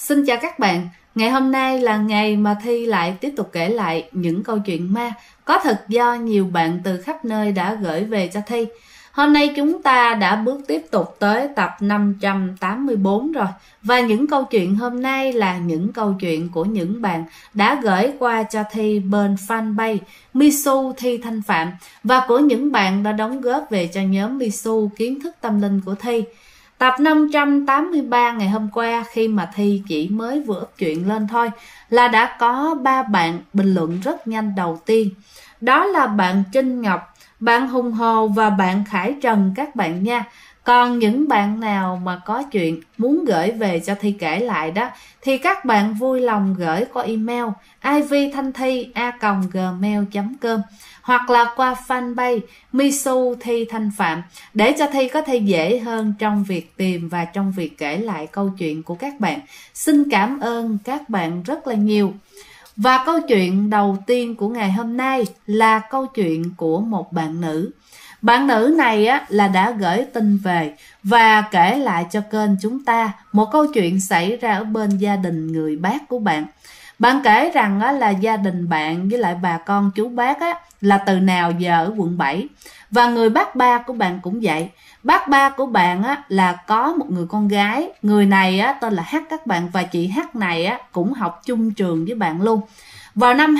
Xin chào các bạn, ngày hôm nay là ngày mà Thi lại tiếp tục kể lại những câu chuyện ma có thật do nhiều bạn từ khắp nơi đã gửi về cho Thi. Hôm nay chúng ta đã bước tiếp tục tới tập 584 rồi. Và những câu chuyện hôm nay là những câu chuyện của những bạn đã gửi qua cho Thi bên fanpage Misu Thi Thanh Phạm và của những bạn đã đóng góp về cho nhóm Misu Kiến thức tâm linh của Thi. Tập 583 ngày hôm qua khi mà Thi chỉ mới vừa up chuyện lên thôi là đã có 3 bạn bình luận rất nhanh đầu tiên. Đó là bạn Trinh Ngọc, bạn Hùng Hồ và bạn Khải Trần các bạn nha. Còn những bạn nào mà có chuyện muốn gửi về cho Thi kể lại đó thì các bạn vui lòng gửi qua email ivthanthi@gmail.com hoặc là qua fanpage Misu Thi Thanh Phạm để cho Thi có thể dễ hơn trong việc tìm và trong việc kể lại câu chuyện của các bạn. Xin cảm ơn các bạn rất là nhiều. Và câu chuyện đầu tiên của ngày hôm nay là câu chuyện của một bạn nữ. Bạn nữ này là đã gửi tin về và kể lại cho kênh chúng ta một câu chuyện xảy ra ở bên gia đình người bác của bạn. Bạn kể rằng là gia đình bạn với lại bà con chú bác là từ nào giờ ở quận 7. Và người bác ba của bạn cũng vậy. Bác ba của bạn là có một người con gái. Người này tên là H các bạn. Và chị H này cũng học chung trường với bạn luôn. Vào năm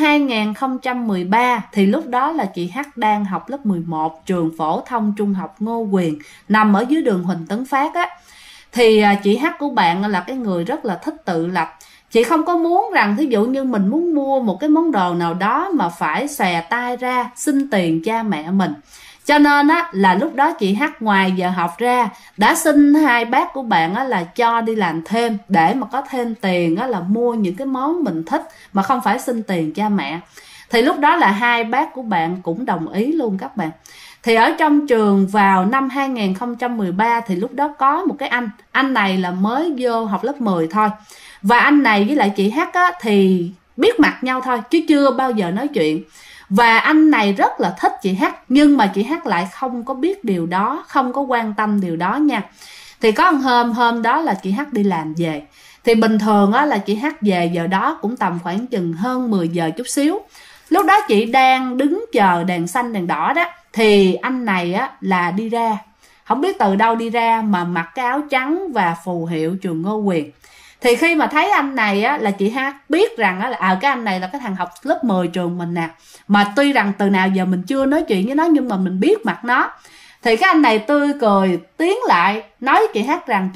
2013 thì lúc đó là chị H đang học lớp 11 trường phổ thông trung học Ngô Quyền nằm ở dưới đường Huỳnh Tấn Phát Thì chị H của bạn là cái người rất là thích tự lập. Chị không có muốn rằng thí dụ như mình muốn mua một cái món đồ nào đó mà phải xòe tay ra xin tiền cha mẹ mình. Cho nên là lúc đó chị H ngoài giờ học ra đã xin hai bác của bạn là cho đi làm thêm để mà có thêm tiền là mua những cái món mình thích mà không phải xin tiền cha mẹ. Thì lúc đó là hai bác của bạn cũng đồng ý luôn các bạn. Thì ở trong trường vào năm 2013 thì lúc đó có một cái anh này là mới vô học lớp 10 thôi. Và anh này với lại chị H thì biết mặt nhau thôi chứ chưa bao giờ nói chuyện. Và anh này rất là thích chị H nhưng mà chị H lại không có biết điều đó, không có quan tâm điều đó nha. Thì có một hôm đó là chị H đi làm về. Thì bình thường là chị H về giờ đó cũng tầm khoảng chừng hơn 10 giờ chút xíu. Lúc đó chị đang đứng chờ đèn xanh đèn đỏ đó thì anh này là đi ra. Không biết từ đâu đi ra mà mặc cái áo trắng và phù hiệu trường Ngô Quyền. Thì khi mà thấy anh này là chị H biết rằng là cái anh này là cái thằng học lớp 10 trường mình nè. Mà tuy rằng từ nào giờ mình chưa nói chuyện với nó nhưng mà mình biết mặt nó. Thì cái anh này tươi cười tiến lại nói với chị H rằng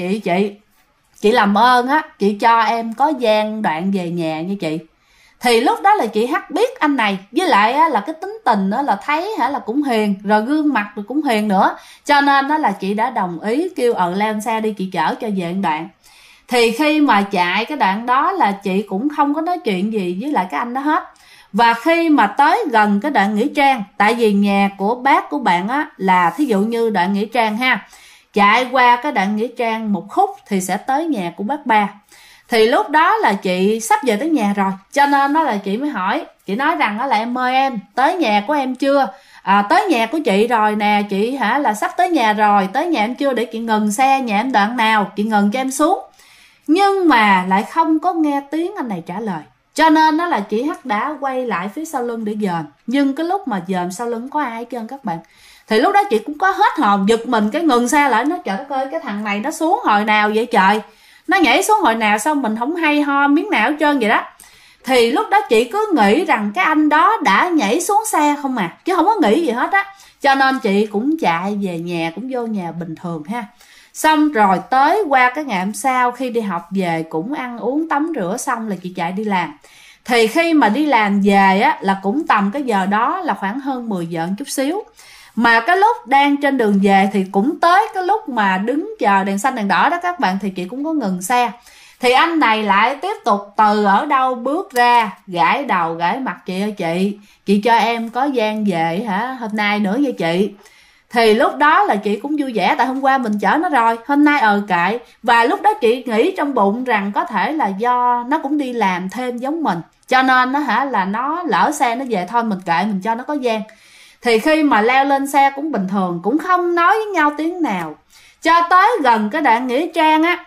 chị làm ơn chị cho em có gian đoạn về nhà nha chị. Thì lúc đó là chị H biết anh này với lại là cái tính tình là thấy là cũng hiền, rồi gương mặt rồi cũng hiền nữa. Cho nên là chị đã đồng ý kêu lên xe đi chị chở cho về đoạn. Thì khi mà chạy cái đoạn đó là chị cũng không có nói chuyện gì với lại cái anh đó hết. Và khi mà tới gần cái đoạn nghĩa trang, tại vì nhà của bác của bạn là thí dụ như đoạn nghĩa trang ha, chạy qua cái đoạn nghĩa trang một khúc thì sẽ tới nhà của bác ba. Thì lúc đó là chị sắp về tới nhà rồi, cho nên là chị mới hỏi, chị nói rằng là em ơi em, tới nhà của em chưa? Tới nhà của chị rồi nè chị là sắp tới nhà rồi, tới nhà em chưa để chị ngừng xe, nhà em đoạn nào, chị ngừng cho em xuống. Nhưng mà lại không có nghe tiếng anh này trả lời. Cho nên là chị H đã quay lại phía sau lưng để dòm. Nhưng cái lúc mà dòm sau lưng có ai hết trơn các bạn. Thì lúc đó chị cũng có hết hồn, giật mình cái ngừng xe lại. Nó trời đất ơi, cái thằng này nó xuống hồi nào vậy trời? Nó nhảy xuống hồi nào sao mình không hay ho miếng nào hết trơn vậy đó. Thì lúc đó chị cứ nghĩ rằng cái anh đó đã nhảy xuống xe không chứ không có nghĩ gì hết Cho nên chị cũng chạy về nhà, cũng vô nhà bình thường ha. Xong rồi tới qua cái ngày hôm sau khi đi học về cũng ăn uống tắm rửa xong là chị chạy đi làm. Thì khi mà đi làm về là cũng tầm cái giờ đó là khoảng hơn 10 giờ chút xíu. Mà cái lúc đang trên đường về thì cũng tới cái lúc mà đứng chờ đèn xanh đèn đỏ đó các bạn, thì chị cũng có ngừng xe. Thì anh này lại tiếp tục từ ở đâu bước ra, gãi đầu gãi mặt chị ơi chị cho em có gian về hôm nay nữa nha chị. Thì lúc đó là chị cũng vui vẻ, tại hôm qua mình chở nó rồi, hôm nay kệ. Và lúc đó chị nghĩ trong bụng rằng có thể là do nó cũng đi làm thêm giống mình, cho nên là nó lỡ xe nó về thôi mình kệ, mình cho nó có gian. Thì khi mà leo lên xe cũng bình thường, cũng không nói với nhau tiếng nào. Cho tới gần cái đoạn nghĩa trang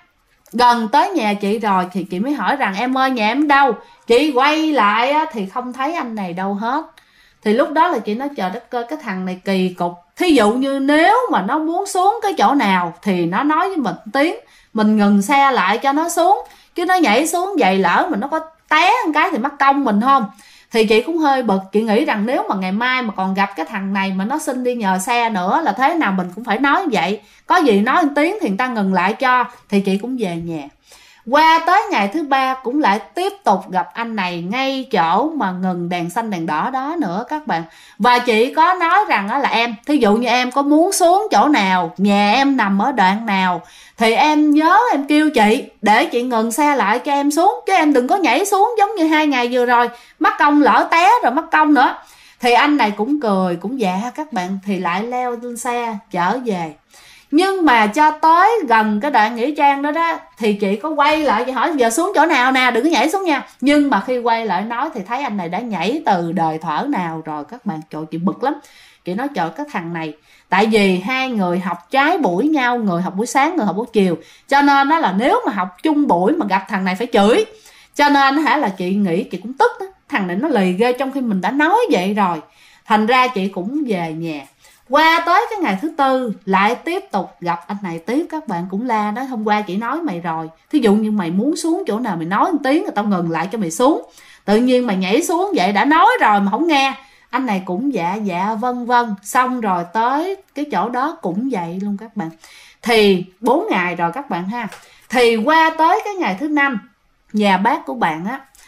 Gần tới nhà chị rồi thì chị mới hỏi rằng em ơi nhà em đâu. Chị quay lại thì không thấy anh này đâu hết. Thì lúc đó là chị nói trời đất ơi, cái thằng này kỳ cục. Thí dụ như nếu mà nó muốn xuống cái chỗ nào thì nó nói với mình tiếng, mình ngừng xe lại cho nó xuống. Chứ nó nhảy xuống vậy lỡ mà nó có té một cái thì mắc công mình không. Thì chị cũng hơi bực. Chị nghĩ rằng nếu mà ngày mai mà còn gặp cái thằng này mà nó xin đi nhờ xe nữa là thế nào mình cũng phải nói như vậy. Có gì nói một tiếng thì người ta ngừng lại cho. Thì chị cũng về nhà. Qua tới ngày thứ ba cũng lại tiếp tục gặp anh này ngay chỗ mà ngừng đèn xanh đèn đỏ đó nữa các bạn. Và chị có nói rằng là em, thí dụ như em có muốn xuống chỗ nào, nhà em nằm ở đoạn nào, thì em nhớ em kêu chị để chị ngừng xe lại cho em xuống. Chứ em đừng có nhảy xuống giống như 2 ngày vừa rồi, mắc công lỡ té rồi mắc công nữa. Thì anh này cũng cười, cũng dạ các bạn. Thì lại leo lên xe trở về. Nhưng mà cho tới gần cái đoạn nghĩa trang đó đó thì chị có quay lại, chị hỏi giờ xuống chỗ nào nè, đừng có nhảy xuống nha. Nhưng mà khi quay lại nói thì thấy anh này đã nhảy từ đời thở nào rồi các bạn. Trời, chị bực lắm. Chị nói trời, cái thằng này, tại vì hai người học trái buổi nhau, người học buổi sáng, người học buổi chiều, cho nên đó là nếu mà học chung buổi mà gặp thằng này phải chửi. Cho nên là chị nghĩ, chị cũng tức đó. Thằng này nó lì ghê trong khi mình đã nói vậy rồi. Thành ra chị cũng về nhà. Qua tới cái ngày thứ tư lại tiếp tục gặp anh này tiếp các bạn. Cũng la đó, hôm qua chị nói mày rồi, thí dụ như mày muốn xuống chỗ nào mày nói một tiếng người tao ngừng lại cho mày xuống. Tự nhiên mày nhảy xuống vậy, đã nói rồi mà không nghe. Anh này cũng dạ dạ vân vân. Xong rồi tới cái chỗ đó cũng vậy luôn các bạn. Thì 4 ngày rồi các bạn ha. Thì qua tới cái ngày thứ 5, nhà bác của bạn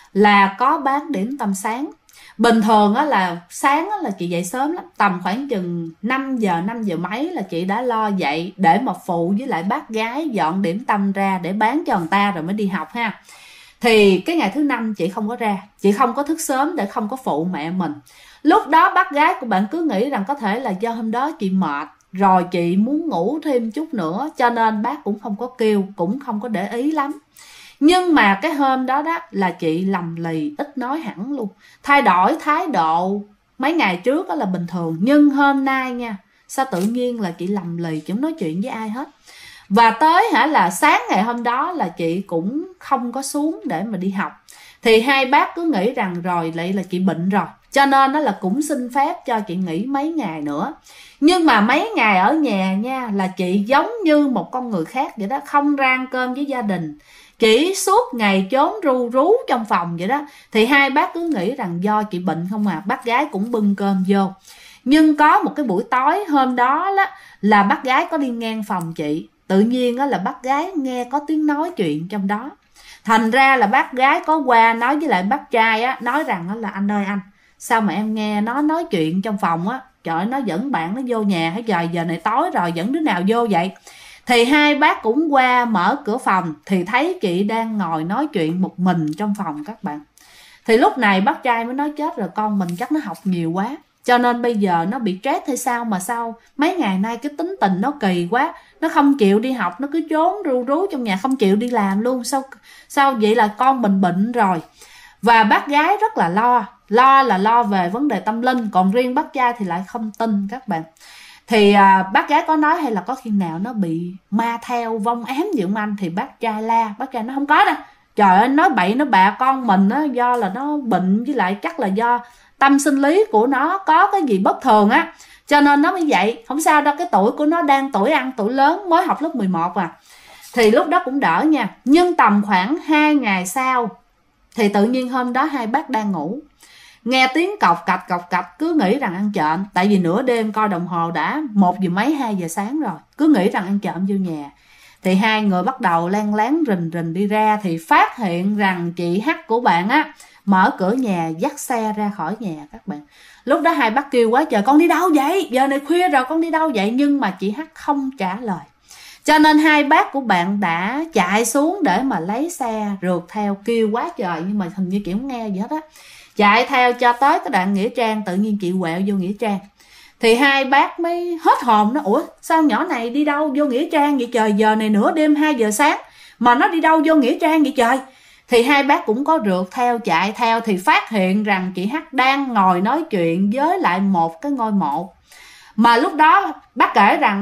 là có bán điểm tâm sáng. Bình thường là sáng là chị dậy sớm lắm, tầm khoảng chừng 5 giờ mấy là chị đã lo dậy để mà phụ với lại bác gái dọn điểm tâm ra để bán cho người ta rồi mới đi học ha. Thì cái ngày thứ 5 chị không có ra, chị không có thức sớm để không có phụ mẹ mình. Lúc đó bác gái của bạn cứ nghĩ rằng có thể là do hôm đó chị mệt rồi, chị muốn ngủ thêm chút nữa, cho nên bác cũng không có kêu, cũng không có để ý lắm. Nhưng mà cái hôm đó đó là chị lầm lì, ít nói hẳn luôn. Thay đổi thái độ mấy ngày trước đó là bình thường. Nhưng hôm nay nha, sao tự nhiên là chị lầm lì, chị không nói chuyện với ai hết. Và tới là sáng ngày hôm đó là chị cũng không có xuống để mà đi học. Thì hai bác cứ nghĩ rằng rồi lại là chị bệnh rồi, cho nên đó là cũng xin phép cho chị nghỉ mấy ngày nữa. Nhưng mà mấy ngày ở nhà nha là chị giống như một con người khác vậy đó, không rang cơm với gia đình, chỉ suốt ngày trốn ru rú trong phòng vậy đó. Thì hai bác cứ nghĩ rằng do chị bệnh không à. Bác gái cũng bưng cơm vô. Nhưng có một cái buổi tối hôm đó là bác gái có đi ngang phòng chị. Tự nhiên là bác gái nghe có tiếng nói chuyện trong đó. Thành ra là bác gái có qua nói với lại bác trai nói rằng là anh ơi anh, sao mà em nghe nó nói chuyện trong phòng trời, nó dẫn bạn nó vô nhà hết rồi, giờ này tối rồi dẫn đứa nào vô vậy. Thì hai bác cũng qua mở cửa phòng thì thấy chị đang ngồi nói chuyện một mình trong phòng các bạn. Thì lúc này bác trai mới nói chết rồi, con mình chắc nó học nhiều quá, cho nên bây giờ nó bị stress hay sao mà sao mấy ngày nay cái tính tình nó kỳ quá, nó không chịu đi học, nó cứ trốn ru rú trong nhà, không chịu đi làm luôn. Sao vậy, là con mình bệnh rồi. Và bác gái rất là lo về vấn đề tâm linh, còn riêng bác trai thì lại không tin các bạn. Thì bác gái có nói hay là có khi nào nó bị ma theo vong ám gì không anh? Thì bác trai la, bác trai nó không có đâu. Trời ơi, nói bậy nó bạ, con mình do là nó bệnh, với lại chắc là do tâm sinh lý của nó có cái gì bất thường cho nên nó mới vậy. Không sao đâu, cái tuổi của nó đang tuổi ăn tuổi lớn, mới học lớp 11 à. Thì lúc đó cũng đỡ nha. Nhưng tầm khoảng 2 ngày sau thì tự nhiên hôm đó hai bác đang ngủ, nghe tiếng cọc cạch cứ nghĩ rằng ăn trộm. Tại vì nửa đêm coi đồng hồ đã 1 giờ mấy 2 giờ sáng rồi, cứ nghĩ rằng ăn trộm vô nhà. Thì hai người bắt đầu len lén rình đi ra thì phát hiện rằng chị H của bạn mở cửa nhà dắt xe ra khỏi nhà các bạn. Lúc đó hai bác kêu quá trời, con đi đâu vậy, giờ này khuya rồi con đi đâu vậy? Nhưng mà chị H không trả lời, cho nên hai bác của bạn đã chạy xuống để mà lấy xe rượt theo, kêu quá trời nhưng mà hình như chị không nghe gì hết chạy theo cho tới cái đoạn nghĩa trang. Tự nhiên chị quẹo vô nghĩa trang thì hai bác mới hết hồn. Nó ủa sao nhỏ này đi đâu vô nghĩa trang vậy trời, giờ này nửa đêm 2 giờ sáng mà nó đi đâu vô nghĩa trang vậy trời. Thì hai bác cũng có rượt theo, chạy theo thì phát hiện rằng chị H đang ngồi nói chuyện với lại một cái ngôi mộ. Mà lúc đó bác kể rằng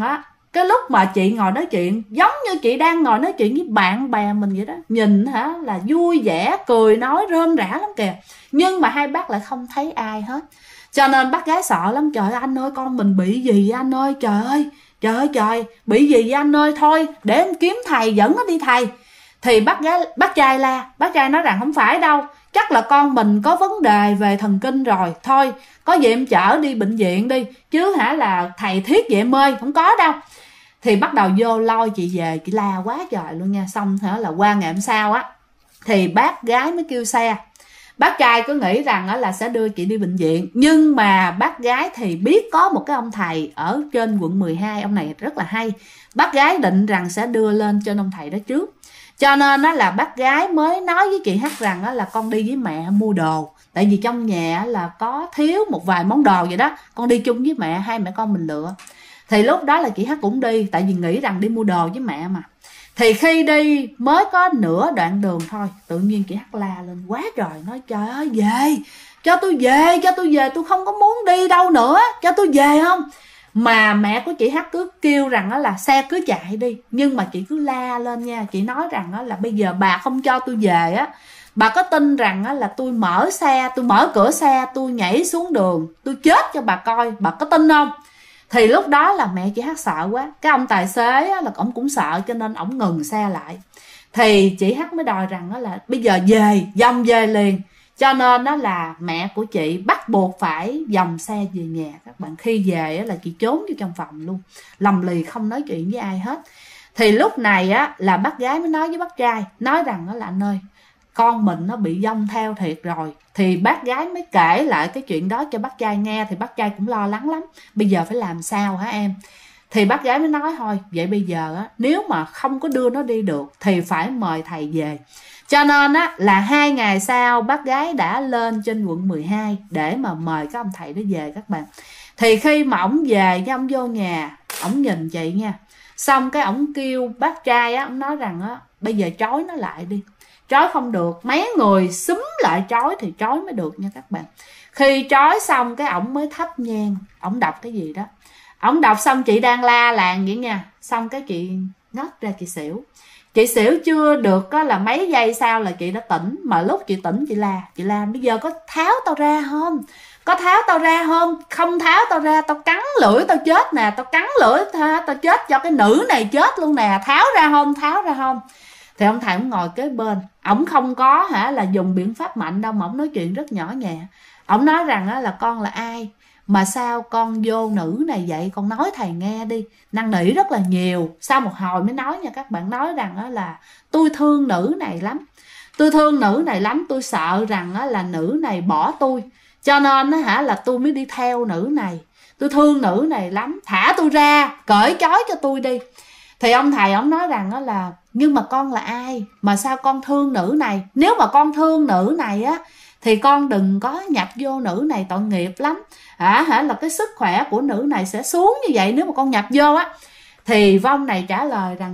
Cái lúc mà chị ngồi nói chuyện giống như chị đang ngồi nói chuyện với bạn bè mình vậy đó, nhìn hả là vui vẻ, cười nói rôm rả lắm kìa. Nhưng mà hai bác lại không thấy ai hết. Cho nên bác gái sợ lắm. Trời ơi anh ơi, con mình bị gì vậy anh ơi? Trời ơi, trời, bị gì vậy anh ơi? Thôi để em kiếm thầy, dẫn nó đi thầy. Thì bác trai la. Bác trai nói rằng không phải đâu, chắc là con mình có vấn đề về thần kinh rồi. Thôi có gì em chở đi bệnh viện đi, chứ hả là thầy thiết vậy em ơi, không có đâu. Thì bắt đầu vô lôi chị về, chị la quá trời luôn nha. Xong hả là qua ngày hôm sau á, thì bác gái mới kêu xe. Bác trai cứ nghĩ rằng là sẽ đưa chị đi bệnh viện. Nhưng mà bác gái thì biết có một cái ông thầy ở trên quận 12, ông này rất là hay. Bác gái định rằng sẽ đưa lên trên ông thầy đó trước. Cho nên là bác gái mới nói với chị H rằng là con đi với mẹ mua đồ. Tại vì trong nhà là có thiếu một vài món đồ vậy đó, con đi chung với mẹ, hai mẹ con mình lựa. Thì lúc đó là chị H cũng đi, tại vì nghĩ rằng đi mua đồ với mẹ mà. Thì khi đi mới có nửa đoạn đường thôi, tự nhiên chị H la lên quá trời, nói trời ơi về, cho tôi về, tôi không có muốn đi đâu nữa, cho tôi về không. Mà mẹ của chị H cứ kêu rằng là xe cứ chạy đi. Nhưng mà chị cứ la lên nha. Chị nói rằng là bây giờ bà không cho tôi về á, bà có tin rằng là tôi mở xe, tôi mở cửa xe, tôi nhảy xuống đường, tôi chết cho bà coi, bà có tin không? Thì lúc đó là mẹ chị H sợ quá. Cái ông tài xế là ông cũng sợ, cho nên ông ngừng xe lại. Thì chị H mới đòi rằng là bây giờ về, dòng về liền. Cho nên đó là mẹ của chị bắt buộc phải dòng xe về nhà các bạn. Khi về là chị trốn vô trong phòng luôn, lầm lì không nói chuyện với ai hết. Thì lúc này á là bác gái mới nói với bác trai, nói rằng là anh ơi, con mình nó bị dông theo thiệt rồi. Thì bác gái mới kể lại cái chuyện đó cho bác trai nghe. Thì bác trai cũng lo lắng lắm, bây giờ phải làm sao hả em? Thì bác gái mới nói thôi, vậy bây giờ á, nếu mà không có đưa nó đi được thì phải mời thầy về. Cho nên á là 2 ngày sau bác gái đã lên trên quận 12 để mà mời cái ông thầy đó về các bạn. Thì khi mà ổng về, cái ổng vô nhà, ổng nhìn chị nha. Xong cái ổng kêu bác trai á, ổng nói rằng á, bây giờ trói nó lại đi. Trói không được, mấy người xúm lại trói thì trói mới được nha các bạn. Khi trói xong cái ổng mới thắp nhang, ổng đọc cái gì đó. Ổng đọc xong chị đang la làng vậy nha. Xong cái chị ngất ra, chị xỉu. Chị xỉu chưa được có là mấy giây sau là chị đã tỉnh. Mà lúc chị tỉnh chị la bây giờ có tháo tao ra không? Có tháo tao ra không? Không tháo tao ra tao cắn lưỡi tao chết nè. Tao cắn lưỡi tao chết cho cái nữ này chết luôn nè. Tháo ra không? Tháo ra không? Thì ông thầy ông ngồi kế bên. Ổng không có là dùng biện pháp mạnh đâu, mà ổng nói chuyện rất nhỏ nhẹ. Ổng nói rằng là con là ai mà sao con vô nữ này vậy, con nói thầy nghe đi. Năn nỉ rất là nhiều. Sau một hồi mới nói nha các bạn, nói rằng là tôi thương nữ này lắm. Tôi thương nữ này lắm, tôi sợ rằng là nữ này bỏ tôi. Cho nên là tôi mới đi theo nữ này. Tôi thương nữ này lắm, thả tôi ra, cởi trói cho tôi đi. Thì ông thầy ông nói rằng là nhưng mà con là ai mà sao con thương nữ này? Nếu mà con thương nữ này á thì con đừng có nhập vô nữ này, tội nghiệp lắm. Là cái sức khỏe của nữ này sẽ xuống như vậy nếu mà con nhập vô á. Thì vong này trả lời rằng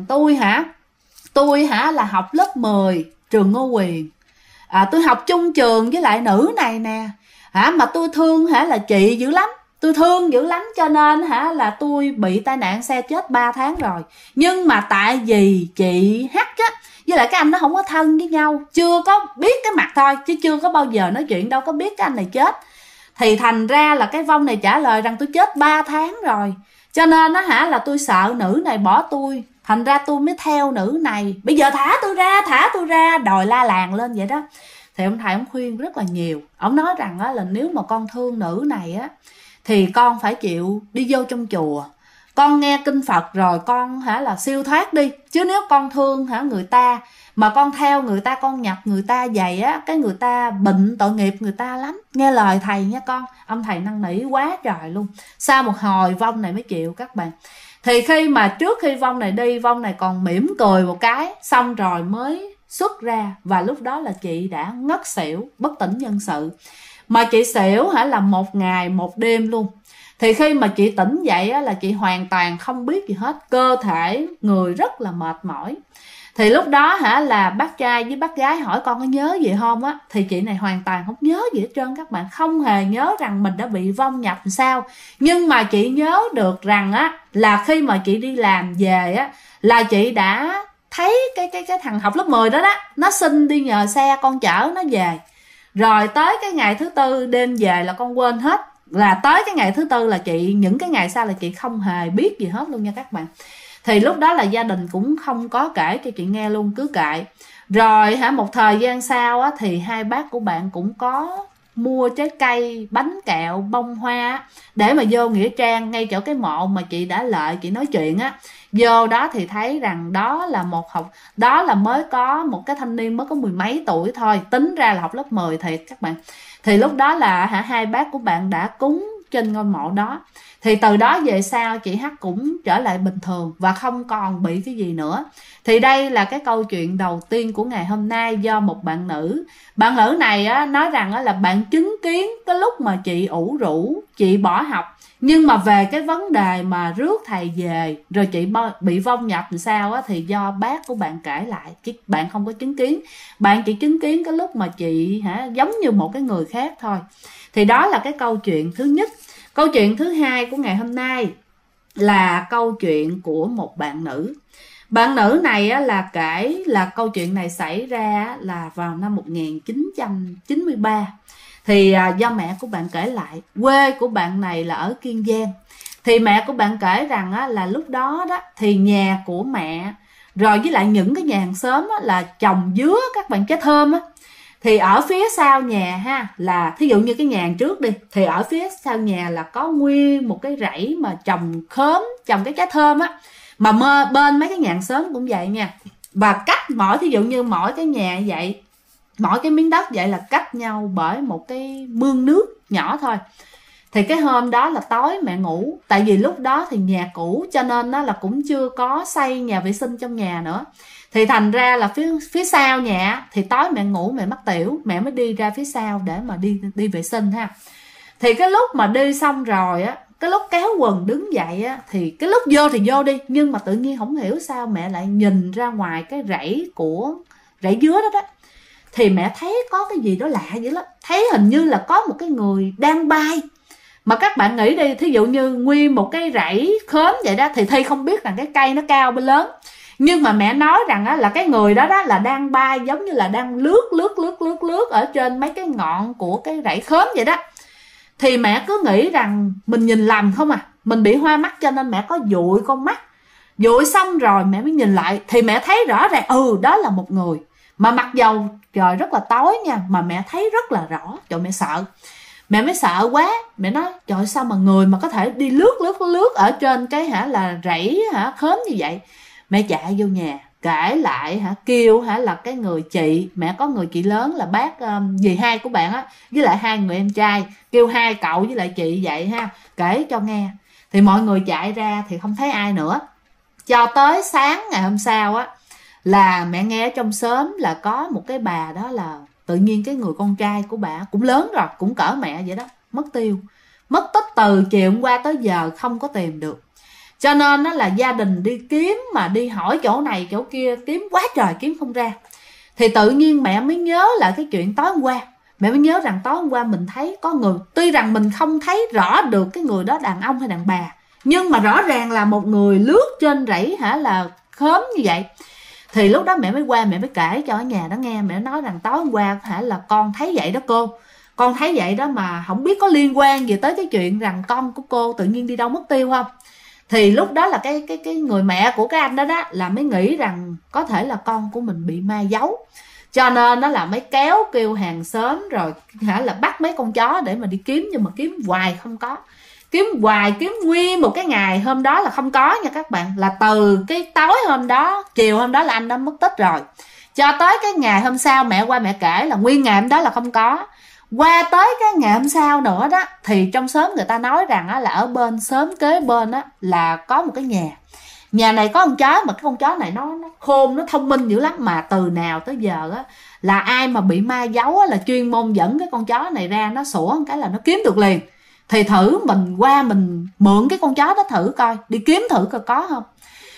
tôi là học lớp 10 trường Ngô Quyền. Tôi học chung trường với lại nữ này nè. Mà tôi thương là chị dữ lắm. Tôi thương dữ lắm, cho nên là tôi bị tai nạn xe chết 3 tháng rồi. Nhưng mà tại vì chị H á với lại cái anh nó không có thân với nhau, chưa có biết cái mặt thôi, chứ chưa có bao giờ nói chuyện, đâu có biết cái anh này chết. Thì thành ra là cái vong này trả lời rằng tôi chết 3 tháng rồi. Cho nên là tôi sợ nữ này bỏ tôi, thành ra tôi mới theo nữ này. Bây giờ thả tôi ra, đòi la làng lên vậy đó. Thì ông thầy ông khuyên rất là nhiều. Ông nói rằng là nếu mà con thương nữ này á thì con phải chịu đi vô trong chùa, con nghe kinh Phật rồi con là siêu thoát đi. Chứ nếu con thương người ta mà con theo người ta, con nhập người ta vậy á, cái người ta bệnh, tội nghiệp người ta lắm. Nghe lời thầy nha con. Ông thầy năn nỉ quá trời luôn. Sau một hồi vong này mới chịu các bạn. Thì khi mà trước khi vong này đi, vong này còn mỉm cười một cái, xong rồi mới xuất ra. Và lúc đó là chị đã ngất xỉu, bất tỉnh nhân sự. Mà chị xỉu là 1 ngày 1 đêm luôn. Thì khi mà chị tỉnh dậy là chị hoàn toàn không biết gì hết. Cơ thể người rất là mệt mỏi. Thì lúc đó là bác trai với bác gái hỏi con có nhớ gì không á, thì chị này hoàn toàn không nhớ gì hết trơn các bạn, không hề nhớ rằng mình đã bị vong nhập làm sao. Nhưng mà chị nhớ được rằng á là khi mà chị đi làm về á là chị đã thấy cái thằng học lớp 10 đó nó xin đi nhờ xe con chở nó về. Rồi tới cái ngày thứ tư đêm về là con quên hết, là tới cái ngày thứ tư là chị, những cái ngày sau là chị không hề biết gì hết luôn nha các bạn. Thì lúc đó là gia đình cũng không có kể cho chị nghe luôn, cứ kệ. Rồi một thời gian sau á, thì hai bác của bạn cũng có mua trái cây, bánh kẹo, bông hoa để mà vô nghĩa trang ngay chỗ cái mộ mà chị đã lại chị nói chuyện á. Vô đó thì thấy rằng đó là mới có một cái thanh niên mới có mười mấy tuổi thôi, tính ra là học lớp 10 thiệt các bạn. Thì lúc đó là hai bác của bạn đã cúng trên ngôi mộ đó. Thì từ đó về sau chị H cũng trở lại bình thường và không còn bị cái gì nữa. Thì đây là cái câu chuyện đầu tiên của ngày hôm nay do một bạn nữ. Bạn nữ này á, nói rằng á, là bạn chứng kiến cái lúc mà chị ủ rũ, chị bỏ học. Nhưng mà về cái vấn đề mà rước thầy về rồi chị bị vong nhập làm sao á, thì do bác của bạn kể lại, chứ bạn không có chứng kiến. Bạn chỉ chứng kiến cái lúc mà chị giống như một cái người khác thôi. Thì đó là cái câu chuyện thứ nhất. Câu chuyện thứ hai của ngày hôm nay là câu chuyện của một bạn nữ. Bạn nữ này á, là kể là câu chuyện này xảy ra là vào năm 1993. Thì do mẹ của bạn kể lại, quê của bạn này là ở Kiên Giang. Thì mẹ của bạn kể rằng á, là lúc đó thì nhà của mẹ rồi với lại những cái nhà hàng xóm á, là trồng dứa các bạn, trái thơm á. Thì ở phía sau nhà là thí dụ như cái nhà trước đi, thì ở phía sau nhà là có nguyên một cái rẫy mà trồng khóm, trồng cái trái thơm á. Mà bên mấy cái nhà hàng xóm cũng vậy nha. Và cách thí dụ như mỗi cái nhà vậy, mỗi cái miếng đất vậy là cách nhau bởi một cái mương nước nhỏ thôi. Thì cái hôm đó là tối mẹ ngủ, tại vì lúc đó thì nhà cũ cho nên là cũng chưa có xây nhà vệ sinh trong nhà nữa. Thì thành ra là phía sau nhà thì tối mẹ ngủ, mẹ mắc tiểu, mẹ mới đi ra phía sau để mà đi vệ sinh ha. Thì cái lúc mà đi xong rồi á, cái lúc kéo quần đứng dậy á, thì cái lúc vô thì vô đi, nhưng mà tự nhiên không hiểu sao mẹ lại nhìn ra ngoài cái rẫy dứa đó. Thì mẹ thấy có cái gì đó lạ vậy đó, thấy hình như là có một cái người đang bay. Mà các bạn nghĩ đi, thí dụ như nguyên một cái rẫy khóm vậy đó, thì Thi không biết rằng cái cây nó cao bên lớn. Nhưng mà mẹ nói rằng á, là cái người đó là đang bay, giống như là đang lướt ở trên mấy cái ngọn của cái rẫy khóm vậy đó. Thì mẹ cứ nghĩ rằng mình nhìn lầm không à, mình bị hoa mắt cho nên mẹ có dụi con mắt. Dụi xong rồi mẹ mới nhìn lại, thì mẹ thấy rõ ràng đó là một người. Mà mặc dầu trời rất là tối nha, mà mẹ thấy rất là rõ. Trời, mẹ sợ. Mẹ mới sợ quá. Mẹ nói trời, sao mà người mà có thể đi lướt ở trên cái là rẫy khóm như vậy. Mẹ chạy vô nhà kể lại kêu là cái người chị, mẹ có người chị lớn là bác dì hai của bạn á, với lại hai người em trai, kêu hai cậu với lại chị vậy kể cho nghe. Thì mọi người chạy ra thì không thấy ai nữa. Cho tới sáng ngày hôm sau á, là mẹ nghe ở trong xóm là có một cái bà đó là tự nhiên cái người con trai của bà cũng lớn rồi, cũng cỡ mẹ vậy đó, mất tích từ chiều hôm qua tới giờ không có tìm được. Cho nên nó là gia đình đi kiếm, mà đi hỏi chỗ này chỗ kia, kiếm quá trời kiếm không ra. Thì tự nhiên mẹ mới nhớ lại cái chuyện tối hôm qua. Mẹ mới nhớ rằng tối hôm qua mình thấy có người, tuy rằng mình không thấy rõ được cái người đó đàn ông hay đàn bà, nhưng mà rõ ràng là một người lướt trên rẫy là khóm như vậy. Thì lúc đó mẹ mới qua, mẹ mới kể cho ở nhà đó nghe. Mẹ nói rằng tối hôm qua là con thấy vậy đó cô, con thấy vậy đó, mà không biết có liên quan gì tới cái chuyện rằng con của cô tự nhiên đi đâu mất tiêu không. Thì lúc đó là cái người mẹ của cái anh đó là mới nghĩ rằng có thể là con của mình bị ma giấu. Cho nên nó là mới kêu hàng xóm rồi là bắt mấy con chó để mà đi kiếm. Nhưng mà kiếm hoài không có, kiếm nguyên một cái ngày hôm đó là không có nha các bạn. Là từ cái tối hôm đó, chiều hôm đó là anh đã mất tích rồi, cho tới cái ngày hôm sau mẹ qua mẹ kể là nguyên ngày hôm đó là không có. Qua tới cái ngày hôm sau nữa đó, thì trong xóm người ta nói rằng là ở bên xóm kế bên là có một cái nhà này có con chó, mà cái con chó này nó khôn, nó thông minh dữ lắm. Mà từ nào tới giờ là ai mà bị ma giấu là chuyên môn dẫn cái con chó này ra, nó sủa một cái là nó kiếm được liền. Thì thử mình qua mình mượn cái con chó đó thử coi, đi kiếm thử coi có không.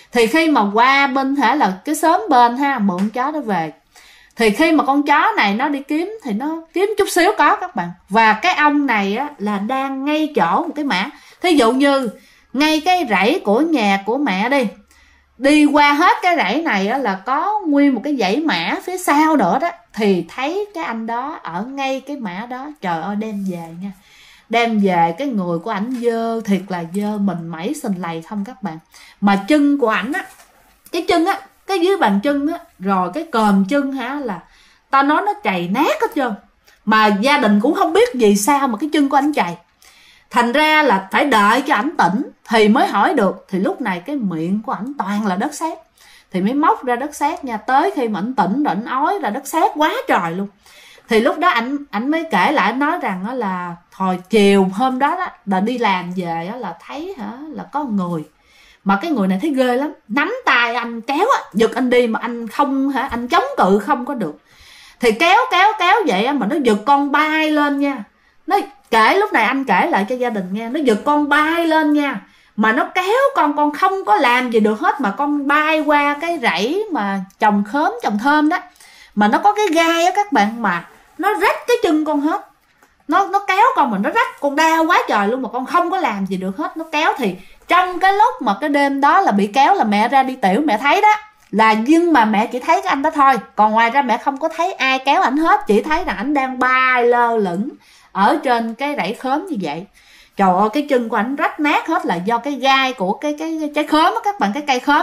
Thì khi mà qua bên là cái xóm bên mượn chó đó về, thì khi mà con chó này nó đi kiếm thì nó kiếm chút xíu có các bạn. Và cái ông này là đang ngay chỗ một cái mã, thí dụ như ngay cái rẫy của nhà của mẹ đi qua hết cái rẫy này là có nguyên một cái dãy mã phía sau nữa đó, thì thấy cái anh đó ở ngay cái mã đó. Trời ơi, đem về nha, đem về cái người của ảnh dơ, thiệt là dơ, mình mẩy sình lầy không các bạn. Mà chân của ảnh cái chân cái dưới bàn chân rồi cái còm chân là tao nói nó chày nát hết trơn. Mà gia đình cũng không biết vì sao mà cái chân của ảnh chày, thành ra là phải đợi cho ảnh tỉnh thì mới hỏi được. Thì lúc này cái miệng của ảnh toàn là đất sét, thì mới móc ra đất sét nha. Tới khi mà ảnh tỉnh rồi ảnh ói ra đất sét quá trời luôn. Thì lúc đó ảnh mới kể lại, nói rằng là hồi chiều hôm đó là đi làm về là thấy là có người, mà cái người này thấy ghê lắm, nắm tay anh kéo giật anh đi, mà anh không anh chống cự không có được. Thì kéo vậy mà nó giật con bay lên nha. Nó kể, lúc này anh kể lại cho gia đình nghe, nó giật con bay lên nha, mà nó kéo con không có làm gì được hết, mà con bay qua cái rẫy mà trồng khóm trồng thơm đó, mà nó có cái gai các bạn, mà nó rách cái chân con hết. Nó kéo con mà nó rách, con đau quá trời luôn, mà con không có làm gì được hết. Nó kéo thì trong cái lúc mà cái đêm đó là bị kéo là mẹ ra đi tiểu, mẹ thấy đó là, nhưng mà mẹ chỉ thấy cái anh đó thôi, còn ngoài ra mẹ không có thấy ai kéo ảnh hết, chỉ thấy là ảnh đang bay lơ lửng ở trên cái rẫy khóm như vậy. Trời ơi, cái chân của ảnh rách nát hết là do cái gai của cái trái khóm các bạn, cái cây khóm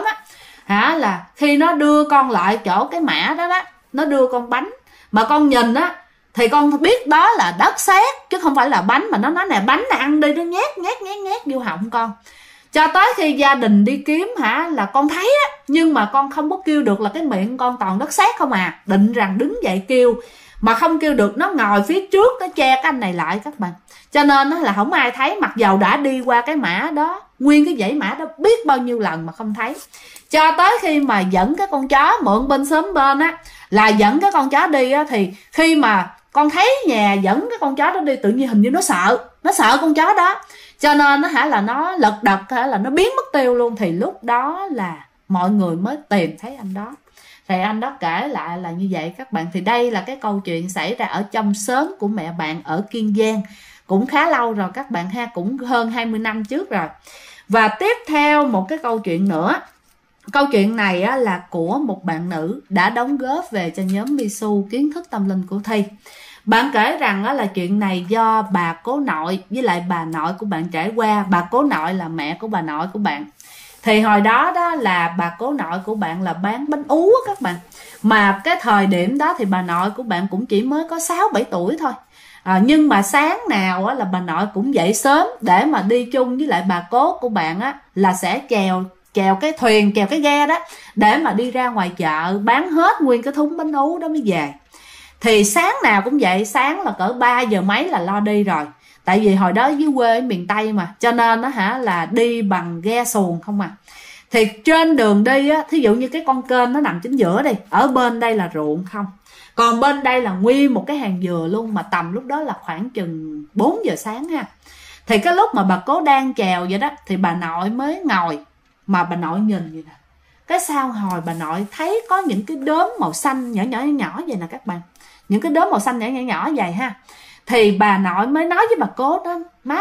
là khi nó đưa con lại chỗ cái mã đó nó đưa con bánh, mà con nhìn thì con biết đó là đất sét chứ không phải là bánh. Mà nó nói nè, bánh này ăn đi, nó nhét vô họng con. Cho tới khi gia đình đi kiếm là con thấy nhưng mà con không có kêu được, là cái miệng con toàn đất sét không định rằng đứng dậy kêu mà không kêu được, nó ngồi phía trước nó che cái anh này lại các bạn. Cho nên là không ai thấy, mặc dầu đã đi qua cái mã đó, nguyên cái dãy mã đó biết bao nhiêu lần mà không thấy. Cho tới khi mà dẫn cái con chó mượn bên xóm bên là dẫn cái con chó đi thì khi mà con thấy nhà dẫn cái con chó đó đi, tự nhiên hình như nó sợ con chó đó, cho nên là nó lật đật là nó biến mất tiêu luôn. Thì lúc đó là mọi người mới tìm thấy anh đó. Thì anh đó kể lại là như vậy các bạn. Thì đây là cái câu chuyện xảy ra ở trong xóm của mẹ bạn ở Kiên Giang, cũng khá lâu rồi các bạn cũng hơn 20 năm trước rồi. Và tiếp theo một cái câu chuyện nữa. Câu chuyện này là của một bạn nữ đã đóng góp về cho nhóm Misu kiến thức tâm linh của Thi. Bạn kể rằng là chuyện này do bà cố nội với lại bà nội của bạn trải qua. Bà cố nội là mẹ của bà nội của bạn. Thì hồi đó là bà cố nội của bạn là bán bánh ú các bạn. Mà cái thời điểm đó thì bà nội của bạn cũng chỉ mới có 6-7 tuổi thôi. Nhưng mà sáng nào là bà nội cũng dậy sớm để mà đi chung với lại bà cố của bạn là sẽ chèo cái thuyền, chèo cái ghe đó để mà đi ra ngoài chợ bán hết nguyên cái thúng bánh ú đó mới về. Thì sáng nào cũng vậy, sáng là cỡ 3 giờ mấy là lo đi rồi. Tại vì hồi đó dưới quê ở miền Tây mà, cho nên là đi bằng ghe xuồng không Thì trên đường đi thí dụ như cái con kênh nó nằm chính giữa đi, ở bên đây là ruộng không, còn bên đây là nguyên một cái hàng dừa luôn. Mà tầm lúc đó là khoảng chừng 4 giờ sáng Thì cái lúc mà bà cố đang chèo vậy đó, thì bà nội mới ngồi, mà bà nội nhìn vậy nè. Cái sau hồi bà nội thấy có những cái đốm màu xanh nhỏ vậy nè các bạn, những cái đốm màu xanh nhỏ vậy Thì bà nội mới nói với bà cố đó,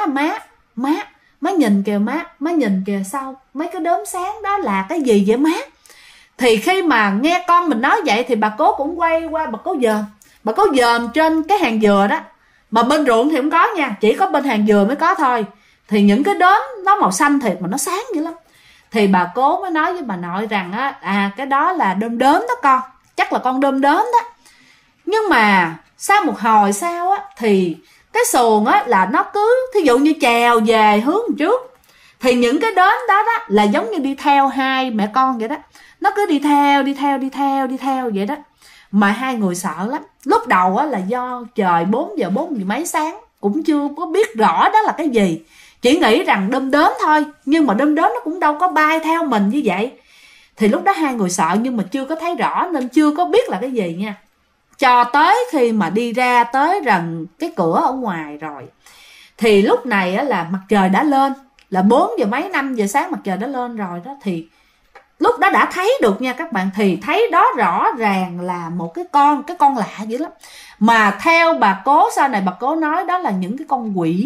má nhìn kìa, má nhìn kìa, sau mấy cái đốm sáng đó là cái gì vậy má? Thì khi mà nghe con mình nói vậy thì bà cố cũng quay qua bà cố dòm trên cái hàng dừa đó. Mà bên ruộng thì không có nha, chỉ có bên hàng dừa mới có thôi. Thì những cái đốm nó màu xanh thiệt mà nó sáng dữ lắm. Thì bà cố mới nói với bà nội rằng cái đó là đom đóm đó con, chắc là con đom đóm đó. Nhưng mà sau một hồi sau thì cái xuồng là nó cứ thí dụ như chèo về hướng trước, thì những cái đốm đó là giống như đi theo hai mẹ con vậy đó. Nó cứ đi theo vậy đó. Mà hai người sợ lắm. Lúc đầu là do trời 4 giờ mấy sáng, cũng chưa có biết rõ đó là cái gì, chỉ nghĩ rằng đom đóm thôi. Nhưng mà đom đóm nó cũng đâu có bay theo mình như vậy. Thì lúc đó hai người sợ nhưng mà chưa có thấy rõ nên chưa có biết là cái gì nha. Cho tới khi mà đi ra tới gần cái cửa ở ngoài rồi, thì lúc này là mặt trời đã lên, là 4 giờ mấy 5 giờ sáng mặt trời đã lên rồi đó. Thì lúc đó đã thấy được nha các bạn, thì thấy đó rõ ràng là một cái con lạ dữ lắm. Mà theo bà Cố sau này bà Cố nói đó là những cái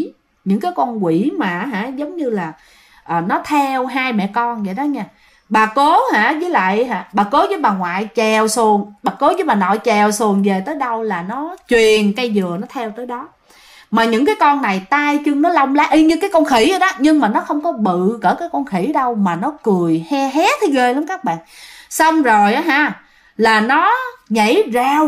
con quỷ mà giống như là nó theo hai mẹ con vậy đó nha. Bà Cố với lại bà Cố với bà ngoại chèo xuồng, bà Cố với bà nội chèo xuồng về tới đâu là nó truyền cây dừa nó theo tới đó. Mà những cái con này tay chân nó lông lá y như cái con khỉ vậy đó, nhưng mà nó không có bự cỡ cái con khỉ đâu, mà nó cười he hé thấy ghê lắm các bạn. Xong rồi là nó nhảy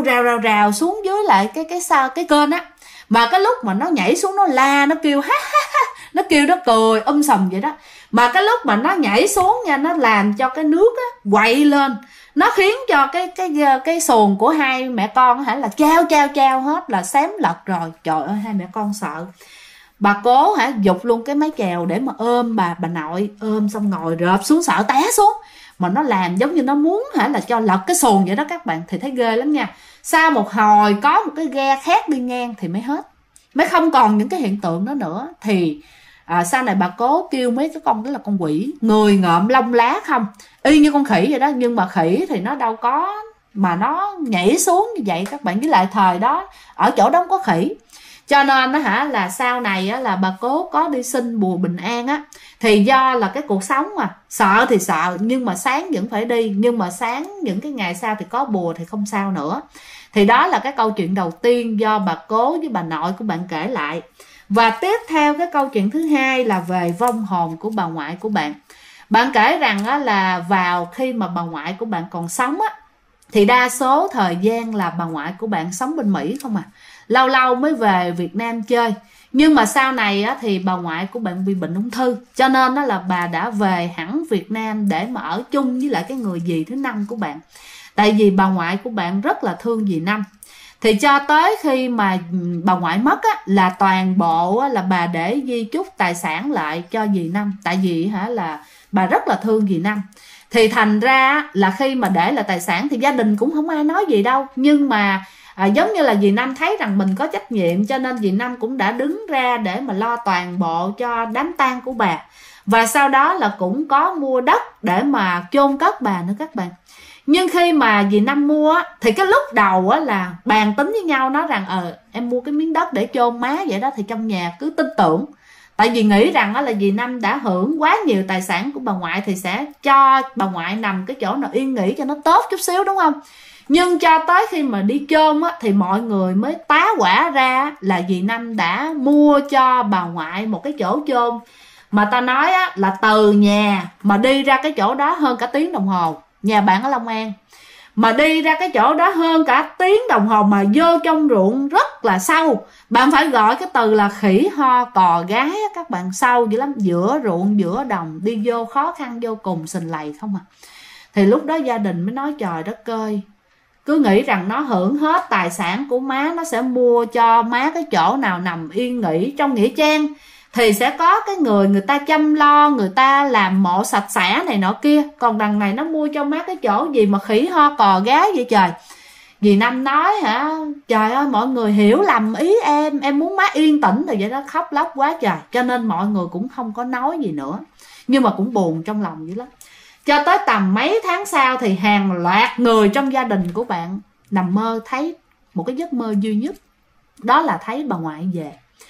rào xuống dưới lại cái kênh á. Mà cái lúc mà nó nhảy xuống nó la, nó kêu ha ha ha, nó kêu nó cười sầm vậy đó. Mà cái lúc mà nó nhảy xuống nha, nó làm cho cái nước á quậy lên, nó khiến cho cái xuồng của hai mẹ con là trao hết, là xém lật rồi. Trời ơi, hai mẹ con sợ. Bà Cố giục luôn cái mái chèo để mà ôm bà nội, ôm xong ngồi rợp xuống sợ té xuống. Mà nó làm giống như nó muốn là cho lật cái xuồng vậy đó các bạn, thì thấy ghê lắm nha. Sau một hồi có một cái ghe khác đi ngang thì mới hết, mới không còn những cái hiện tượng đó nữa. Thì sau này bà Cố kêu mấy cái con đó là con quỷ, người ngợm lông lá không, y như con khỉ vậy đó. Nhưng mà khỉ thì nó đâu có mà nó nhảy xuống như vậy các bạn. Với lại thời đó ở chỗ đó không có khỉ, cho nên là sau này là bà Cố có đi xin bùa bình an á. Thì do là cái cuộc sống mà sợ thì sợ, nhưng mà sáng vẫn phải đi. Nhưng mà sáng những cái ngày sau thì có bùa thì không sao nữa. Thì đó là cái câu chuyện đầu tiên do bà Cố với bà nội của bạn kể lại. Và tiếp theo cái câu chuyện thứ hai là về vong hồn của bà ngoại của bạn. Bạn kể rằng là vào khi mà bà ngoại của bạn còn sống á, thì đa số thời gian là bà ngoại của bạn sống bên Mỹ không à, lâu lâu mới về Việt Nam chơi. Nhưng mà sau này thì bà ngoại của bạn bị bệnh ung thư, cho nên là bà đã về hẳn Việt Nam để mà ở chung với lại cái người dì thứ năm của bạn. Tại vì bà ngoại của bạn rất là thương dì Năm. Thì cho tới khi mà bà ngoại mất là toàn bộ là bà để di chúc tài sản lại cho dì Năm. Tại vì là bà rất là thương dì Năm. Thì thành ra là khi mà để lại tài sản thì gia đình cũng không ai nói gì đâu. Nhưng mà giống như là dì Năm thấy rằng mình có trách nhiệm, cho nên dì Năm cũng đã đứng ra để mà lo toàn bộ cho đám tang của bà. Và sau đó là cũng có mua đất để mà chôn cất bà nữa các bạn. Nhưng khi mà dì Năm mua thì cái lúc đầu là bàn tính với nhau, nói rằng em mua cái miếng đất để chôn má vậy đó, thì trong nhà cứ tin tưởng. Tại vì nghĩ rằng là dì Năm đã hưởng quá nhiều tài sản của bà ngoại, thì sẽ cho bà ngoại nằm cái chỗ nào yên nghỉ cho nó tốt chút xíu, đúng không? Nhưng cho tới khi mà đi chôn thì mọi người mới tá hỏa ra là dì Năm đã mua cho bà ngoại một cái chỗ chôn mà ta nói là từ nhà mà đi ra cái chỗ đó hơn cả tiếng đồng hồ. Nhà bạn ở Long An mà đi ra cái chỗ đó hơn cả tiếng đồng hồ, mà vô trong ruộng rất là sâu. Bạn phải gọi cái từ là khỉ ho cò gái các bạn, sâu dữ lắm, giữa ruộng giữa đồng, đi vô khó khăn vô cùng, sình lầy không à. Thì lúc đó gia đình mới nói trời đất ơi, cứ nghĩ rằng nó hưởng hết tài sản của má, nó sẽ mua cho má cái chỗ nào nằm yên nghỉ trong nghĩa trang, thì sẽ có cái người ta chăm lo, người ta làm mộ sạch sẽ này nọ kia. Còn đằng này nó mua cho má cái chỗ gì mà khỉ ho cò gái vậy trời. Dì Năm nói trời ơi, mọi người hiểu lầm ý em muốn má yên tĩnh rồi vậy đó, khóc lóc quá trời. Cho nên mọi người cũng không có nói gì nữa, nhưng mà cũng buồn trong lòng dữ lắm. Cho tới tầm mấy tháng sau thì hàng loạt người trong gia đình của bạn nằm mơ thấy một cái giấc mơ duy nhất, đó là thấy bà ngoại về.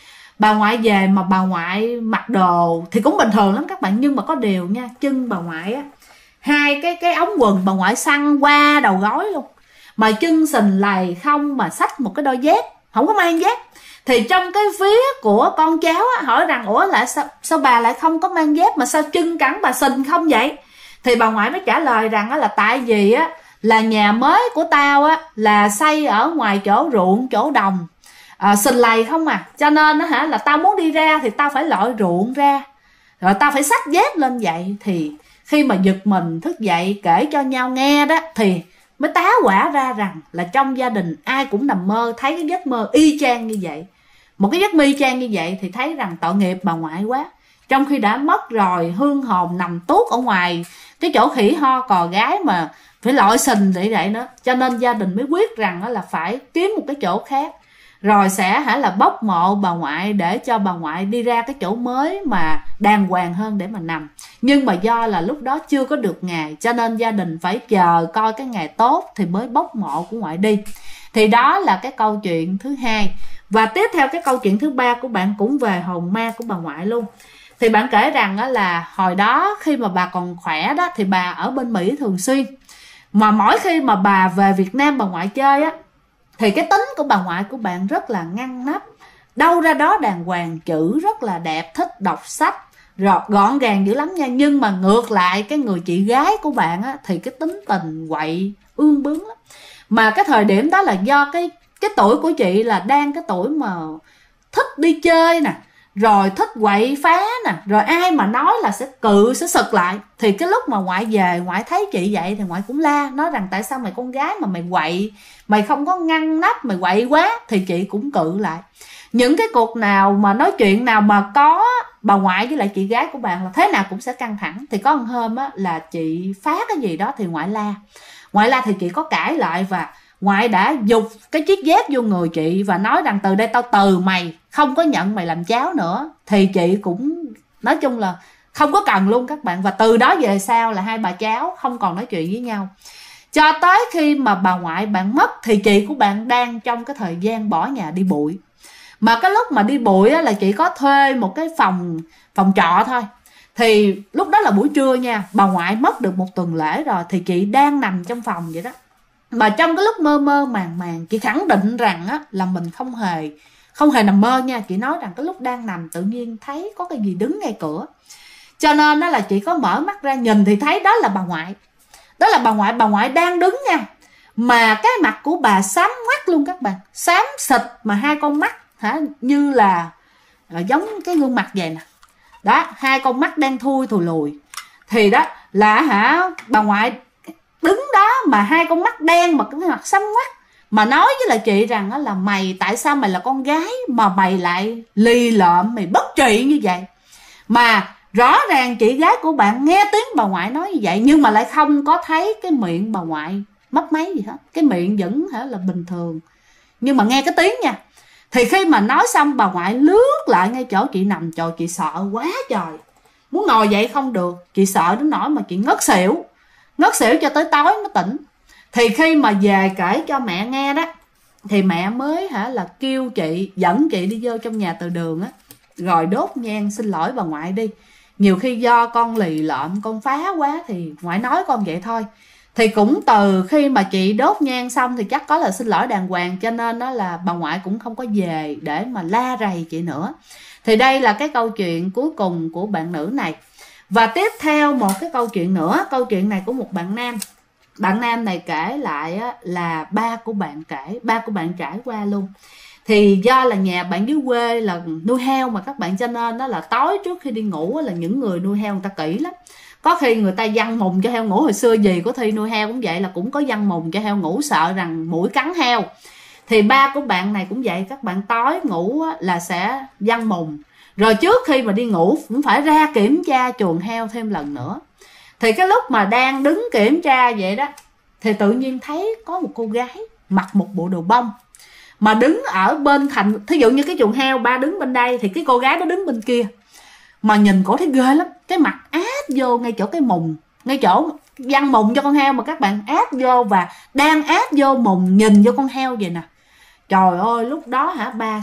Bà ngoại về mà bà ngoại mặc đồ thì cũng bình thường lắm các bạn, nhưng mà có điều nha, chân bà ngoại hai cái ống quần bà ngoại xăng qua đầu gối luôn, mà chân sình lầy không, mà xách một cái đôi dép, không có mang dép. Thì trong cái phía của con cháu hỏi rằng ủa lại sao bà lại không có mang dép, mà sao chân cẳng bà sình không vậy? Thì bà ngoại mới trả lời rằng là tại vì là nhà mới của tao là xây ở ngoài chỗ ruộng chỗ đồng, sình lầy không à, cho nên là tao muốn đi ra thì tao phải lội ruộng ra, rồi tao phải xách dép lên vậy. Thì khi mà giật mình thức dậy kể cho nhau nghe đó, thì mới tá hỏa ra rằng là trong gia đình ai cũng nằm mơ thấy cái giấc mơ y chang như vậy. Một cái giấc mơ y chang như vậy thì thấy rằng tội nghiệp bà ngoại quá, trong khi đã mất rồi, hương hồn nằm tuốt ở ngoài cái chỗ khỉ ho cò gái mà phải lội sình vậy nữa. Cho nên gia đình mới quyết rằng là phải kiếm một cái chỗ khác. rồi sẽ là bóc mộ bà ngoại để cho bà ngoại đi ra cái chỗ mới mà đàng hoàng hơn để mà nằm. Nhưng mà do là lúc đó chưa có được ngày, cho nên gia đình phải chờ coi cái ngày tốt thì mới bóc mộ của ngoại đi. Thì đó là cái câu chuyện thứ hai. Và tiếp theo cái câu chuyện thứ ba của bạn cũng về hồn ma của bà ngoại luôn. Thì bạn kể rằng là hồi đó khi mà bà còn khỏe đó thì bà ở bên Mỹ thường xuyên, mà mỗi khi mà bà về Việt Nam bà ngoại chơi á thì cái tính của bà ngoại của bạn rất là ngăn nắp, đâu ra đó đàng hoàng, chữ rất là đẹp, thích đọc sách, rồi gọn gàng dữ lắm nha. Nhưng mà ngược lại cái người chị gái của bạn á thì cái tính tình quậy ương bướng lắm. Mà cái thời điểm đó là do cái tuổi của chị là đang cái tuổi mà thích đi chơi nè, rồi thích quậy phá nè, rồi ai mà nói là sẽ sẽ sực lại. Thì cái lúc mà ngoại về, ngoại thấy chị vậy thì ngoại cũng la, nói rằng tại sao mày con gái mà mày quậy, mày không có ngăn nắp, mày quậy quá. Thì chị cũng cự lại. Những cái cuộc nào mà nói chuyện nào mà có bà ngoại với lại chị gái của bạn là thế nào cũng sẽ căng thẳng. Thì có một hôm á là chị phá cái gì đó thì ngoại la thì chị có cãi lại, và ngoại đã giục cái chiếc dép vô người chị và nói rằng từ đây tao từ mày, không có nhận mày làm cháu nữa. Thì chị cũng nói chung là không có cần luôn các bạn. Và từ đó về sau là hai bà cháu không còn nói chuyện với nhau. Cho tới khi mà bà ngoại bạn mất thì chị của bạn đang trong cái thời gian bỏ nhà đi bụi. Mà cái lúc mà đi bụi á, là chị có thuê một cái phòng trọ thôi. Thì lúc đó là buổi trưa nha, bà ngoại mất được 1 tuần lễ rồi, thì chị đang nằm trong phòng vậy đó. Mà trong cái lúc mơ mơ màng màng, chị khẳng định rằng á, là mình không hề nằm mơ nha. Chị nói rằng cái lúc đang nằm tự nhiên thấy có cái gì đứng ngay cửa. Cho nên đó là chị có mở mắt ra nhìn thì thấy đó là bà ngoại. Đó là bà ngoại đang đứng nha. Mà cái mặt của bà xám ngoắt luôn các bạn, xám xịt, mà hai con mắt như là giống cái gương mặt vậy nè. Đó, hai con mắt đen thui thùi lùi. Thì đó là bà ngoại đứng đó mà hai con mắt đen mà cái mặt xám ngoắt, mà nói với lại chị rằng là mày, tại sao mày là con gái mà mày lại lì lợm, mày bất trị như vậy. Mà rõ ràng chị gái của bạn nghe tiếng bà ngoại nói như vậy, nhưng mà lại không có thấy cái miệng bà ngoại mấp máy gì hết, cái miệng vẫn là bình thường, nhưng mà nghe cái tiếng nha. Thì khi mà nói xong, bà ngoại lướt lại ngay chỗ chị nằm. Trời, chị sợ quá trời, muốn ngồi dậy không được. Chị sợ đến nỗi mà chị ngất xỉu cho tới tối mới tỉnh. Thì khi mà về kể cho mẹ nghe đó, thì mẹ mới là kêu chị, dẫn chị đi vô trong nhà từ đường á, rồi đốt nhang xin lỗi bà ngoại đi. Nhiều khi do con lì lợm, con phá quá thì ngoại nói con vậy thôi. Thì cũng từ khi mà chị đốt nhang xong thì chắc có là xin lỗi đàng hoàng, cho nên đó là bà ngoại cũng không có về để mà la rầy chị nữa. Thì đây là cái câu chuyện cuối cùng của bạn nữ này. Và tiếp theo một cái câu chuyện nữa, câu chuyện này của một bạn nam. Bạn nam này kể lại là ba của bạn trải qua luôn. Thì do là nhà bạn dưới quê là nuôi heo mà các bạn, cho nên đó là tối trước khi đi ngủ là những người nuôi heo người ta kỹ lắm. Có khi người ta giăng mùng cho heo ngủ. Hồi xưa gì có Thi nuôi heo cũng vậy, là cũng có giăng mùng cho heo ngủ, sợ rằng muỗi cắn heo. Thì ba của bạn này cũng vậy các bạn, tối ngủ là sẽ giăng mùng, rồi trước khi mà đi ngủ cũng phải ra kiểm tra chuồng heo thêm lần nữa. Thì cái lúc mà đang đứng kiểm tra vậy đó, thì tự nhiên thấy có một cô gái mặc một bộ đồ bông mà đứng ở bên thành, thí dụ như cái chuồng heo ba đứng bên đây thì cái cô gái đó đứng bên kia. Mà nhìn cổ thấy ghê lắm, cái mặt áp vô ngay chỗ cái mùng, ngay chỗ giăng mùng cho con heo mà các bạn, áp vô và đang áp vô mùng nhìn vô con heo vậy nè. Trời ơi, lúc đó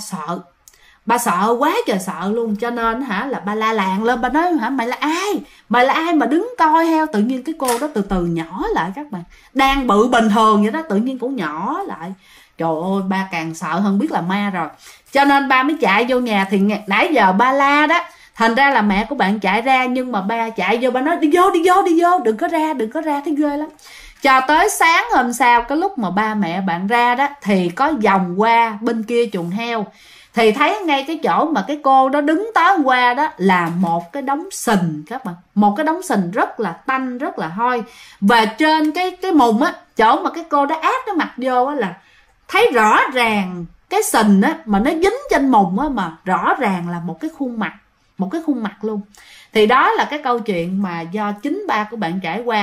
ba sợ quá trời sợ luôn. Cho nên là ba la làng lên, ba nói mày là ai mà đứng coi heo. Tự nhiên cái cô đó từ từ nhỏ lại các bạn, đang bự bình thường vậy đó, tự nhiên cũng nhỏ lại. Trời ơi, ba càng sợ hơn biết là ma rồi. Cho nên ba mới chạy vô nhà. Thì nãy giờ ba la đó, thành ra là mẹ của bạn chạy ra, nhưng mà ba chạy vô, ba nói đi vô, đừng có ra, thấy ghê lắm. Cho tới sáng hôm sau, cái lúc mà ba mẹ bạn ra đó, thì có vòng qua bên kia chuồng heo, thì thấy ngay cái chỗ mà cái cô đó đứng tối hôm qua đó là một cái đống sình các bạn, một cái đống sình rất là tanh, rất là hôi. Và trên cái mùng á, chỗ mà cái cô đó áp cái mặt vô á, là thấy rõ ràng cái sình á mà nó dính trên mùng á, mà rõ ràng là một cái khuôn mặt luôn. Thì đó là cái câu chuyện mà do chính ba của bạn trải qua.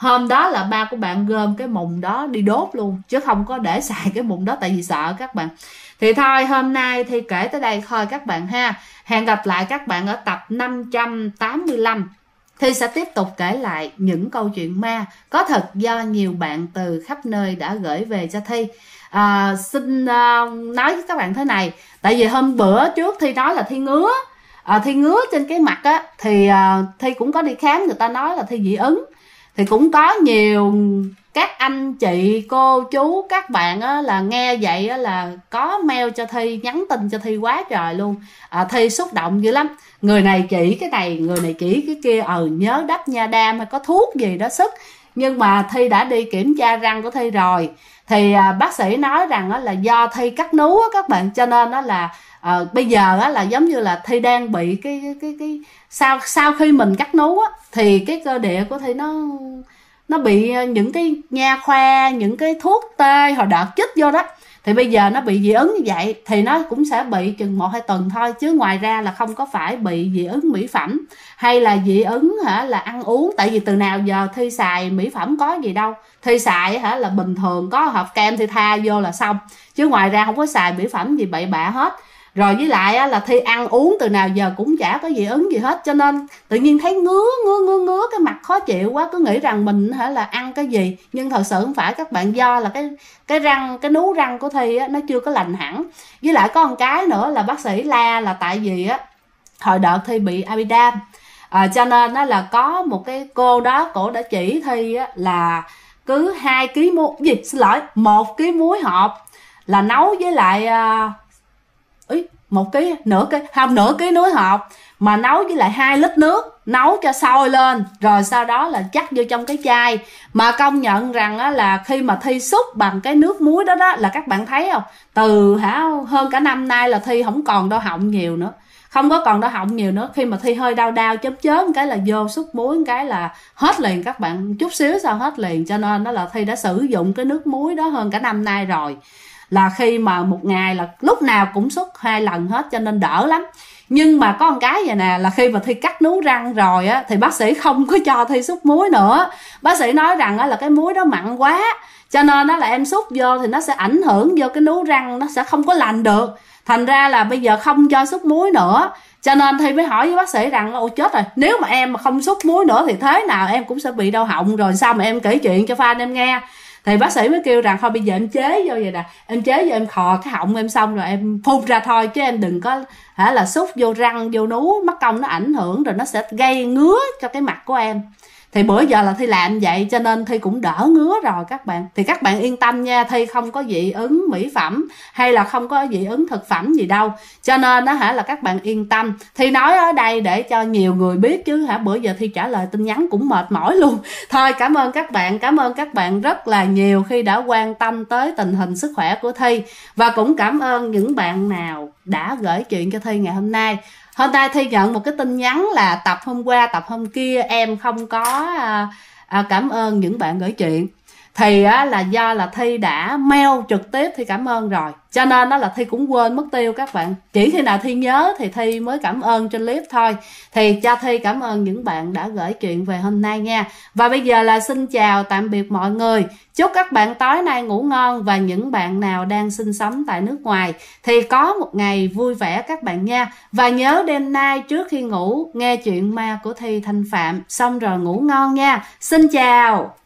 hôm đó là ba của bạn gom cái mùng đó đi đốt luôn, chứ không có để xài cái mùng đó tại vì sợ các bạn. Thì thôi hôm nay thì kể tới đây thôi các bạn ha. Hẹn gặp lại các bạn ở tập 585. Thi sẽ tiếp tục kể lại những câu chuyện ma có thật do nhiều bạn từ khắp nơi đã gửi về cho Thi. Xin nói với các bạn thế này, tại vì hôm bữa trước Thi nói là Thi ngứa, Thi ngứa trên cái mặt á, thì Thi cũng có đi khám, người ta nói là Thi dị ứng. Thì cũng có nhiều các anh chị cô chú các bạn á, là nghe vậy á, là có mail cho Thi, nhắn tin cho Thi quá trời luôn. Thi xúc động dữ lắm, người này chỉ cái này, người này chỉ cái kia, nhớ đắp nha đam hay có thuốc gì đó sức. Nhưng mà Thi đã đi kiểm tra răng của Thi rồi, thì bác sĩ nói rằng á, là do Thi cắt nú á, các bạn, cho nên đó là bây giờ á, là giống như là Thi đang bị cái sau khi mình cắt nú á, thì cái cơ địa của Thi nó bị những cái nha khoa, những cái thuốc tê hồi đợt chích vô đó, thì bây giờ nó bị dị ứng như vậy, thì nó cũng sẽ bị chừng 1-2 tuần thôi, chứ ngoài ra là không có phải bị dị ứng mỹ phẩm hay là dị ứng là ăn uống. Tại vì từ nào giờ Thi xài mỹ phẩm có gì đâu, Thi xài là bình thường, có hộp kem thì tha vô là xong, chứ ngoài ra không có xài mỹ phẩm gì bậy bạ hết. Rồi với lại là Thi ăn uống từ nào giờ cũng chả có dị ứng gì hết, cho nên tự nhiên thấy ngứa cái mặt khó chịu quá, cứ nghĩ rằng mình là ăn cái gì, nhưng thật sự không phải các bạn, do là cái răng, cái nú răng của Thi á, nó chưa có lành hẳn. Với lại có một cái nữa là bác sĩ la là tại vì á hồi đợt Thi bị amidan, cho nên nó là có một cái cô đó, cổ đã chỉ Thi á, là cứ 2 kg muối, gì xin lỗi, 1 kg muối hộp là nấu với lại nửa ký muối hộp mà nấu với lại 2 lít nước, nấu cho sôi lên, rồi sau đó là chắc vô trong cái chai. Mà công nhận rằng á, là khi mà Thi xúc bằng cái nước muối đó là các bạn thấy không, từ hơn cả năm nay là Thi không còn đau họng nhiều nữa, không có còn đau họng nhiều nữa. Khi mà Thi hơi đau chớm cái là vô xúc muối cái là hết liền các bạn, chút xíu sao hết liền. Cho nên đó là Thi đã sử dụng cái nước muối đó hơn cả năm nay rồi, là khi mà một ngày là lúc nào cũng xúc 2 lần hết, cho nên đỡ lắm. Nhưng mà có một cái vậy nè, là khi mà Thi cắt nú răng rồi á, thì bác sĩ không có cho Thi xúc muối nữa. Bác sĩ nói rằng á, là cái muối đó mặn quá, cho nên đó là em xúc vô thì nó sẽ ảnh hưởng vô cái nú răng, nó sẽ không có lành được. Thành ra là bây giờ không cho xúc muối nữa. Cho nên Thi mới hỏi với bác sĩ rằng ôi chết rồi, nếu mà em mà không xúc muối nữa thì thế nào em cũng sẽ bị đau họng, rồi sao mà em kể chuyện cho fan em nghe. Thì bác sĩ mới kêu rằng thôi bây giờ em chế vô vậy nè, em chế vô em khò cái họng em xong rồi em phun ra thôi, chứ em đừng có là xúc vô răng vô nú, mất công nó ảnh hưởng rồi nó sẽ gây ngứa cho cái mặt của em. Thì bữa giờ là Thi làm vậy cho nên Thi cũng đỡ ngứa rồi các bạn. Thì các bạn yên tâm nha, Thi không có dị ứng mỹ phẩm hay là không có dị ứng thực phẩm gì đâu, cho nên đó là các bạn yên tâm. Thi nói ở đây để cho nhiều người biết, chứ bữa giờ Thi trả lời tin nhắn cũng mệt mỏi luôn. Thôi cảm ơn các bạn rất là nhiều khi đã quan tâm tới tình hình sức khỏe của Thi, và cũng cảm ơn những bạn nào đã gửi chuyện cho Thi ngày hôm nay. Hôm nay Thi nhận một cái tin nhắn là tập hôm qua, tập hôm kia em không có cảm ơn những bạn gửi chuyện. Thì là do là Thi đã mail trực tiếp Thi cảm ơn rồi, cho nên đó là Thi cũng quên mất tiêu các bạn. Chỉ khi nào Thi nhớ thì Thi mới cảm ơn trên clip thôi. Thì cho Thi cảm ơn những bạn đã gửi chuyện về hôm nay nha. Và bây giờ là xin chào tạm biệt mọi người. Chúc các bạn tối nay ngủ ngon, và những bạn nào đang sinh sống tại nước ngoài thì có một ngày vui vẻ các bạn nha. Và nhớ đêm nay trước khi ngủ nghe chuyện ma của Thi Thanh Phạm xong rồi ngủ ngon nha. Xin chào.